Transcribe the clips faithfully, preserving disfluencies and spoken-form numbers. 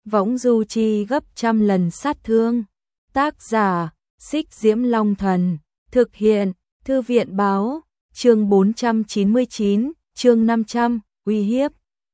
võng du chi gấp trăm lần sát thương. Tác giả, Xích Diễm Long Thần, thực hiện, Thư viện Báo, chương bốn trăm chín mươi chín, chương năm trăm, uy hiếp.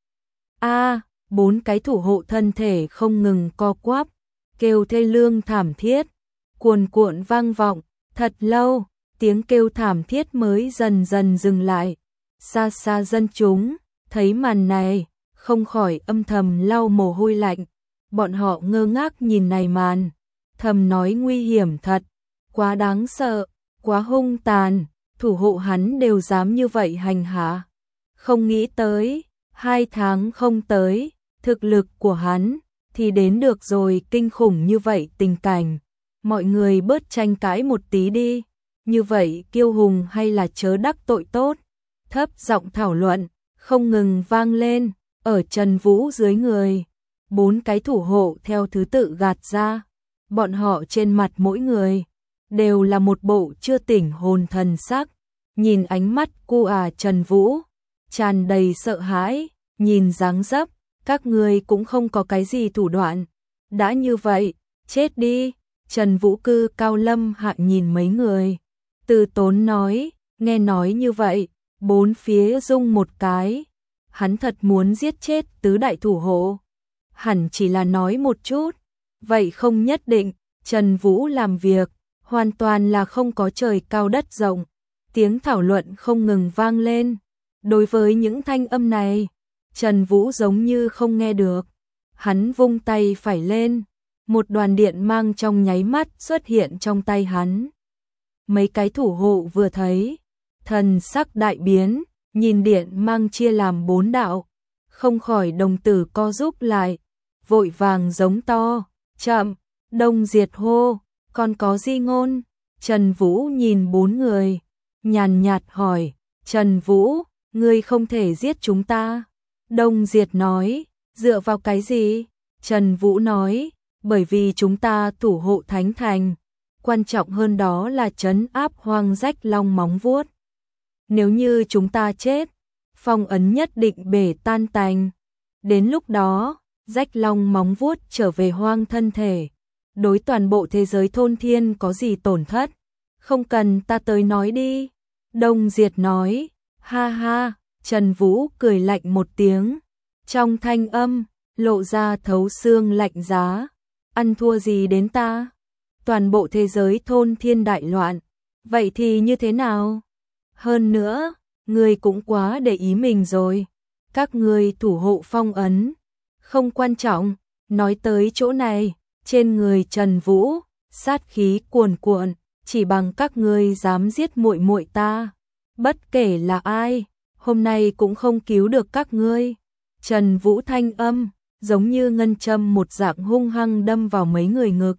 A, bốn cái thủ hộ thân thể không ngừng co quắp, kêu thê lương thảm thiết, cuồn cuộn vang vọng, thật lâu, tiếng kêu thảm thiết mới dần dần dừng lại. Xa xa dân chúng, thấy màn này, không khỏi âm thầm lau mồ hôi lạnh, bọn họ ngơ ngác nhìn này màn, thầm nói nguy hiểm thật, quá đáng sợ, quá hung tàn, thủ hộ hắn đều dám như vậy hành hạ. Không nghĩ tới, hai tháng không tới, thực lực của hắn thì đến được rồi, kinh khủng như vậy tình cảnh. Mọi người bớt tranh cãi một tí đi, như vậy kiêu hùng hay là chớ đắc tội tốt. Thấp giọng thảo luận, không ngừng vang lên, ở Trần Vũ dưới người. Bốn cái thủ hộ theo thứ tự gạt ra, bọn họ trên mặt mỗi người đều là một bộ chưa tỉnh hồn thần sắc, nhìn ánh mắt cu à Trần Vũ, tràn đầy sợ hãi, nhìn dáng dấp, các ngươi cũng không có cái gì thủ đoạn. Đã như vậy, chết đi. Trần Vũ cư cao lâm hạ nhìn mấy người, từ tốn nói, nghe nói như vậy, bốn phía rung một cái, hắn thật muốn giết chết tứ đại thủ hộ. Hẳn chỉ là nói một chút, vậy không nhất định. Trần Vũ làm việc, hoàn toàn là không có trời cao đất rộng, tiếng thảo luận không ngừng vang lên. Đối với những thanh âm này, Trần Vũ giống như không nghe được, hắn vung tay phải lên, một đoàn điện mang trong nháy mắt xuất hiện trong tay hắn. Mấy cái thủ hộ vừa thấy, thần sắc đại biến, nhìn điện mang chia làm bốn đạo, không khỏi đồng tử co rúm lại, vội vàng giống to, chậm, Đông Diệt hô, còn có di ngôn. Trần Vũ nhìn bốn người, nhàn nhạt hỏi, Trần Vũ, ngươi không thể giết chúng ta. Đông Diệt nói, dựa vào cái gì? Trần Vũ nói, bởi vì chúng ta thủ hộ Thánh Thành, quan trọng hơn đó là trấn áp hoang rách long móng vuốt. Nếu như chúng ta chết, phong ấn nhất định bể tan tành. Đến lúc đó, rách long móng vuốt trở về hoang thân thể, đối toàn bộ thế giới thôn thiên có gì tổn thất? Không cần ta tới nói đi. Đông Diệt nói, ha ha. Trần Vũ cười lạnh một tiếng, trong thanh âm lộ ra thấu xương lạnh giá, ăn thua gì đến ta? Toàn bộ thế giới thôn thiên đại loạn, vậy thì như thế nào? Hơn nữa, ngươi cũng quá để ý mình rồi. Các ngươi thủ hộ phong ấn, không quan trọng. Nói tới chỗ này, trên người Trần Vũ sát khí cuồn cuộn, chỉ bằng các ngươi dám giết muội muội ta, bất kể là ai, hôm nay cũng không cứu được các ngươi. Trần Vũ thanh âm giống như ngân châm một dạng hung hăng đâm vào mấy người ngực.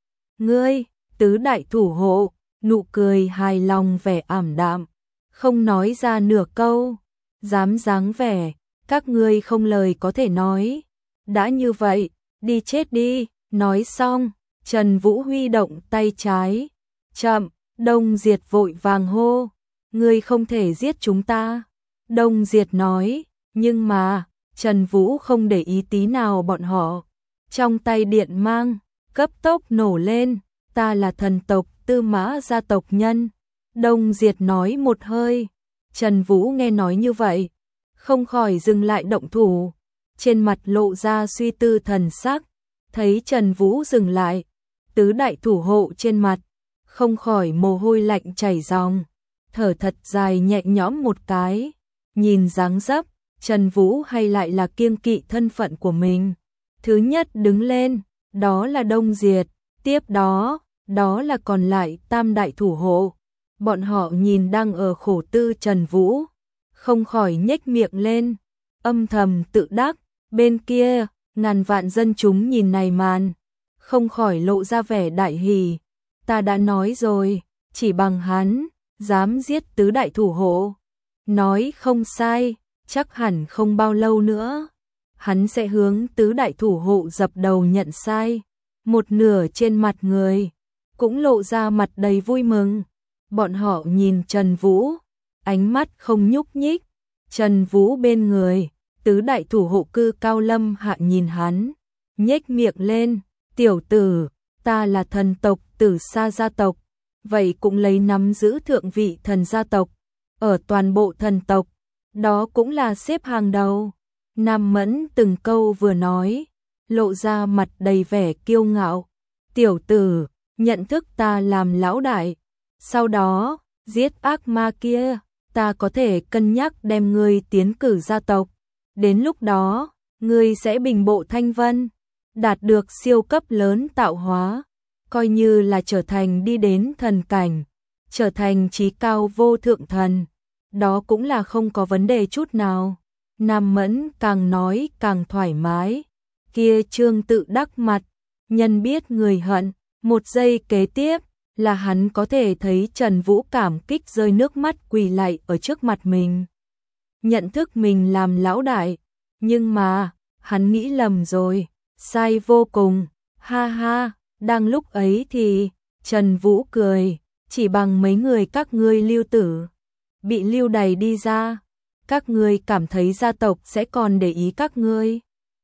Ngươi, tứ đại thủ hộ, nụ cười hài lòng vẻ ảm đạm, không nói ra nửa câu, dám dáng vẻ, các ngươi không lời có thể nói. Đã như vậy, đi chết đi. Nói xong, Trần Vũ huy động tay trái, chậm. Đông Diệt vội vàng hô, ngươi không thể giết chúng ta. Đông Diệt nói, nhưng mà, Trần Vũ không để ý tí nào bọn họ, trong tay điện mang cấp tốc nổ lên, ta là thần tộc Tư Mã gia tộc nhân. Đông Diệt nói một hơi. Trần Vũ nghe nói như vậy, không khỏi dừng lại động thủ, trên mặt lộ ra suy tư thần sắc. Thấy Trần Vũ dừng lại, tứ đại thủ hộ trên mặt không khỏi mồ hôi lạnh chảy ròng, thở thật dài nhẹ nhõm một cái, nhìn dáng dấp, Trần Vũ hay lại là kiêng kỵ thân phận của mình. Thứ nhất đứng lên, đó là Đông Diệt, tiếp đó, đó là còn lại tam đại thủ hộ. Bọn họ nhìn đang ở khổ tư Trần Vũ, không khỏi nhếch miệng lên, âm thầm tự đắc. Bên kia, ngàn vạn dân chúng nhìn này màn, không khỏi lộ ra vẻ đại hỉ. Ta đã nói rồi, chỉ bằng hắn, dám giết tứ đại thủ hộ. Nói không sai, chắc hẳn không bao lâu nữa, hắn sẽ hướng tứ đại thủ hộ dập đầu nhận sai. Một nửa trên mặt người, cũng lộ ra mặt đầy vui mừng. Bọn họ nhìn Trần Vũ, ánh mắt không nhúc nhích. Trần Vũ bên người, tứ đại thủ hộ cư cao lâm hạ nhìn hắn, nhếch miệng lên, tiểu tử, ta là thần tộc Tử Sa gia tộc, vậy cũng lấy nắm giữ thượng vị thần gia tộc, ở toàn bộ thần tộc, đó cũng là xếp hàng đầu. Nam Mẫn từng câu vừa nói, lộ ra mặt đầy vẻ kiêu ngạo, tiểu tử, nhận thức ta làm lão đại, sau đó, giết ác ma kia, ta có thể cân nhắc đem ngươi tiến cử gia tộc, đến lúc đó, ngươi sẽ bình bộ thanh vân, đạt được siêu cấp lớn tạo hóa, coi như là trở thành đi đến thần cảnh, trở thành chí cao vô thượng thần, đó cũng là không có vấn đề chút nào. Nam Mẫn càng nói càng thoải mái, kia Trương tự đắc mặt, nhân biết người hận, một giây kế tiếp là hắn có thể thấy Trần Vũ cảm kích rơi nước mắt quỳ lạy ở trước mặt mình. Nhận thức mình làm lão đại, nhưng mà, hắn nghĩ lầm rồi, sai vô cùng, ha ha, đang lúc ấy thì, Trần Vũ cười, chỉ bằng mấy người các ngươi lưu tử, bị lưu đày đi ra, các ngươi cảm thấy gia tộc sẽ còn để ý các ngươi.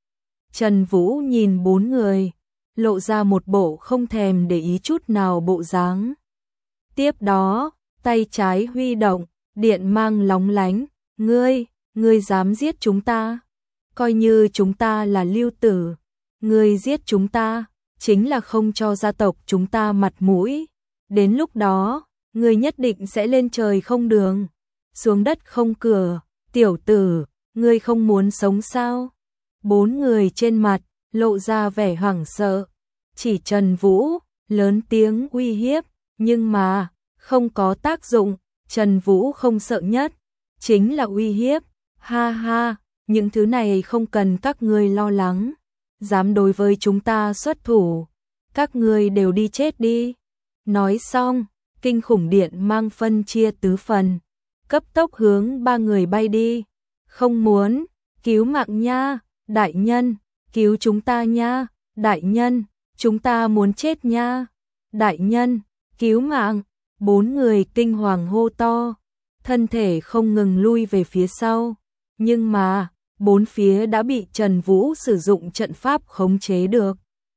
Trần Vũ nhìn bốn người, lộ ra một bộ không thèm để ý chút nào bộ dáng. Tiếp đó, tay trái huy động, điện mang lóng lánh, ngươi, ngươi dám giết chúng ta, coi như chúng ta là lưu tử, ngươi giết chúng ta, chính là không cho gia tộc chúng ta mặt mũi, đến lúc đó, ngươi nhất định sẽ lên trời không đường, xuống đất không cửa, tiểu tử, ngươi không muốn sống sao? Bốn người trên mặt, lộ ra vẻ hoảng sợ, chỉ Trần Vũ, lớn tiếng uy hiếp, nhưng mà, không có tác dụng, Trần Vũ không sợ nhất, chính là uy hiếp, ha ha, những thứ này không cần các ngươi lo lắng, dám đối với chúng ta xuất thủ, các ngươi đều đi chết đi. Nói xong, kinh khủng điện mang phân chia tứ phần, cấp tốc hướng ba người bay đi, không muốn, cứu mạng nha, đại nhân, cứu chúng ta nha, đại nhân, chúng ta muốn chết nha, đại nhân, cứu mạng, bốn người kinh hoàng hô to, thân thể không ngừng lui về phía sau, nhưng mà, bốn phía đã bị Trần Vũ sử dụng trận pháp khống chế được.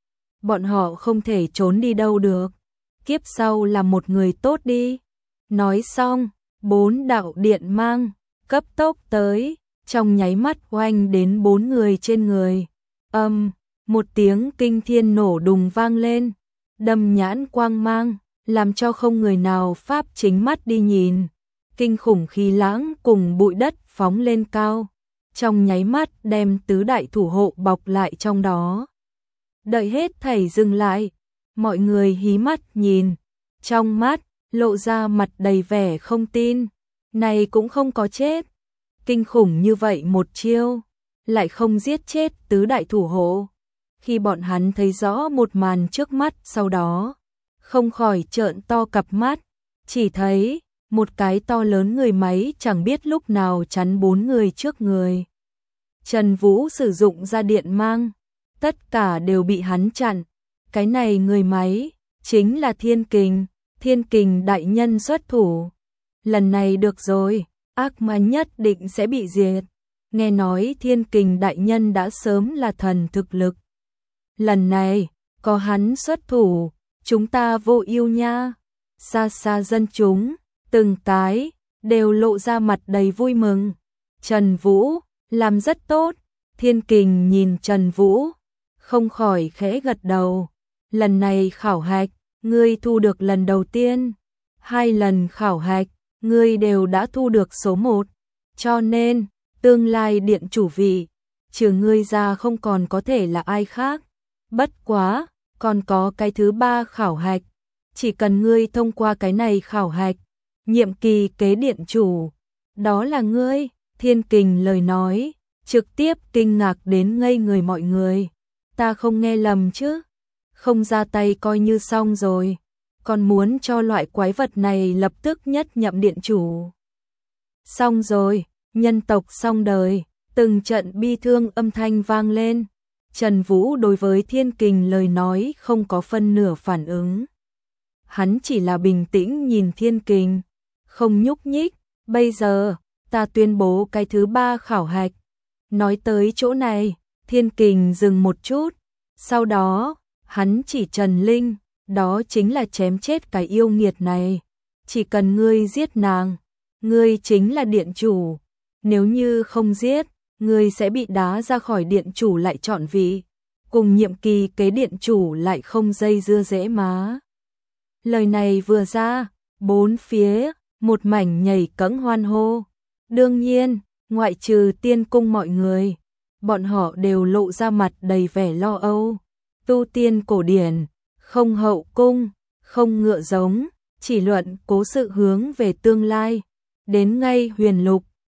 Bọn họ không thể trốn đi đâu được, kiếp sau là một người tốt đi. Nói xong, bốn đạo điện mang, cấp tốc tới, trong nháy mắt oanh đến bốn người trên người. Âm, một tiếng kinh thiên nổ đùng vang lên, đâm nhãn quang mang, làm cho không người nào pháp chính mắt đi nhìn. Kinh khủng khí lãng cùng bụi đất phóng lên cao, trong nháy mắt đem tứ đại thủ hộ bọc lại trong đó. Đợi hết thảy dừng lại, mọi người hí mắt nhìn, trong mắt lộ ra mặt đầy vẻ không tin, này cũng không có chết. Kinh khủng như vậy một chiêu, lại không giết chết tứ đại thủ hộ. Khi bọn hắn thấy rõ một màn trước mắt sau đó, không khỏi trợn to cặp mắt, chỉ thấy một cái to lớn người máy chẳng biết lúc nào chắn bốn người trước người. Trần Vũ sử dụng ra điện mang, tất cả đều bị hắn chặn. Cái này người máy, chính là Thiên Kình, Thiên Kình đại nhân xuất thủ. Lần này được rồi, ác ma nhất định sẽ bị diệt. Nghe nói Thiên Kình đại nhân đã sớm là thần thực lực. Lần này, có hắn xuất thủ, chúng ta vô ưu nha. Xa xa dân chúng, từng cái, đều lộ ra mặt đầy vui mừng. Trần Vũ, làm rất tốt. Thiên Kình nhìn Trần Vũ, không khỏi khẽ gật đầu. Lần này khảo hạch, ngươi thu được lần đầu tiên. Hai lần khảo hạch, ngươi đều đã thu được số một. Cho nên, tương lai điện chủ vị, trừ ngươi ra không còn có thể là ai khác. Bất quá, còn có cái thứ ba khảo hạch. Chỉ cần ngươi thông qua cái này khảo hạch, nhiệm kỳ kế điện chủ, đó là ngươi. Thiên Kình lời nói, trực tiếp kinh ngạc đến ngây người mọi người. Ta không nghe lầm chứ? Không ra tay coi như xong rồi, còn muốn cho loại quái vật này lập tức nhất nhậm điện chủ. Xong rồi, nhân tộc xong đời, từng trận bi thương âm thanh vang lên. Trần Vũ đối với Thiên Kình lời nói không có phân nửa phản ứng. Hắn chỉ là bình tĩnh nhìn Thiên Kình, không nhúc nhích. Bây giờ, ta tuyên bố cái thứ ba khảo hạch. Nói tới chỗ này, Thiên Kình dừng một chút, Sau đó, hắn chỉ Trần Linh, đó chính là chém chết cái yêu nghiệt này. Chỉ cần ngươi giết nàng, ngươi chính là điện chủ. Nếu như không giết, ngươi sẽ bị đá ra khỏi điện chủ lại chọn vị. Cùng nhiệm kỳ kế điện chủ lại không dây dưa dễ má. Lời này vừa ra, bốn phía, một mảnh nhảy cẫng hoan hô. Đương nhiên, ngoại trừ tiên cung mọi người, bọn họ đều lộ ra mặt đầy vẻ lo âu. Tu tiên cổ điển, không hậu cung, không ngựa giống, chỉ luận cố sự hướng về tương lai. Đến ngay huyền lục,